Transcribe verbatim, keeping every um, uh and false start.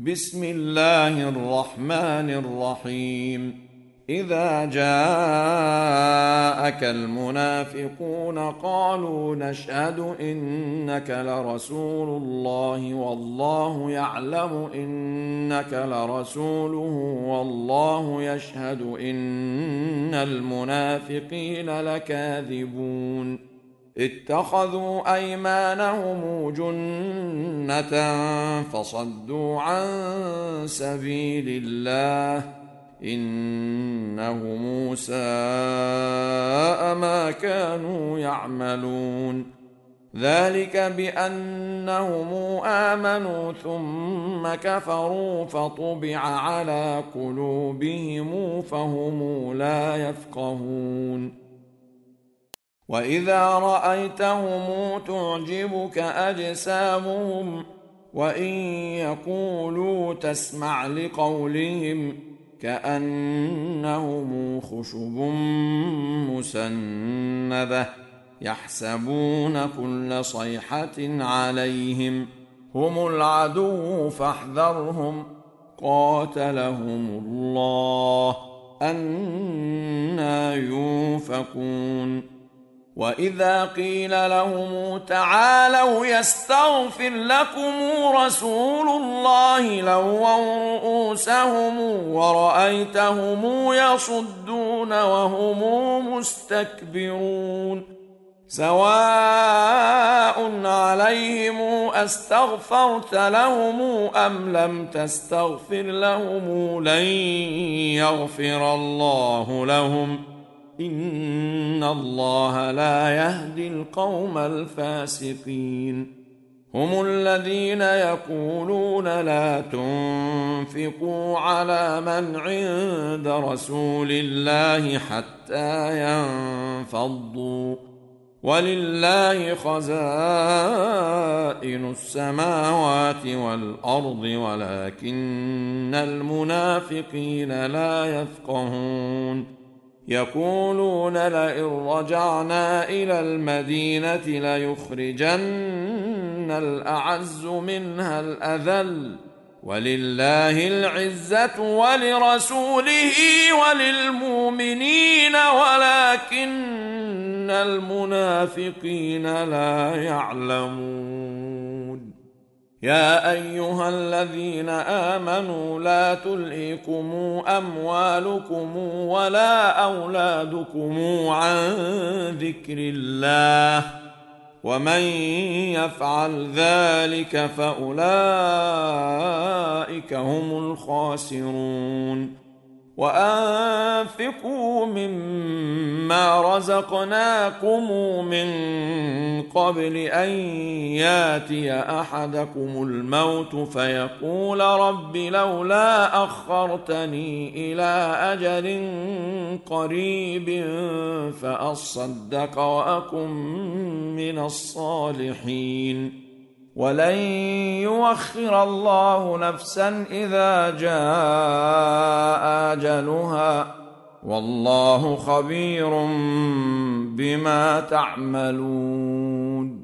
بسم الله الرحمن الرحيم. إذا جاءك المنافقون قالوا نشهد إنك لرسول الله والله يعلم إنك لرسوله والله يشهد إن المنافقين لكاذبون. اتخذوا أيمانهم جنة فصدوا عن سبيل الله إنهم ساء ما كانوا يعملون. ذلك بأنهم آمنوا ثم كفروا فطبع على قلوبهم فهم لا يفقهون. وإذا رأيتهم تعجبك أجسامهم وإن يقولوا تسمع لقولهم كأنهم خشب مسندة يحسبون كل صيحة عليهم هم العدو فاحذرهم قاتلهم الله أنى يؤفكون. وإذا قيل لهم تعالوا يستغفر لكم رسول الله لووا رؤوسهم ورأيتهم يصدون وهم مستكبرون. سواء عليهم أستغفرت لهم أم لم تستغفر لهم لن يغفر الله لهم إن الله لا يهدي القوم الفاسقين. هم الذين يقولون لا تنفقوا على من عند رسول الله حتى ينفضوا ولله خزائن السماوات والأرض ولكن المنافقين لا يفقهون. يقولون لئن رجعنا إلى المدينة ليخرجن الأعز منها الأذل ولله العزة ولرسوله وللمؤمنين ولكن المنافقين لا يعلمون. يا أيها الذين آمنوا لا تلهكم أموالكم ولا أولادكم عن ذكر الله ومن يفعل ذلك فأولئك هم الخاسرون. وأنفقوا مما رزقناكم من قبل أن ياتي أحدكم الموت فيقول رب لولا أخرتني إلى أجل قريب فأصدق وأكن من الصالحين. ولن يؤخر الله نفسا إذا جاء أجلها والله خبير بما تعملون.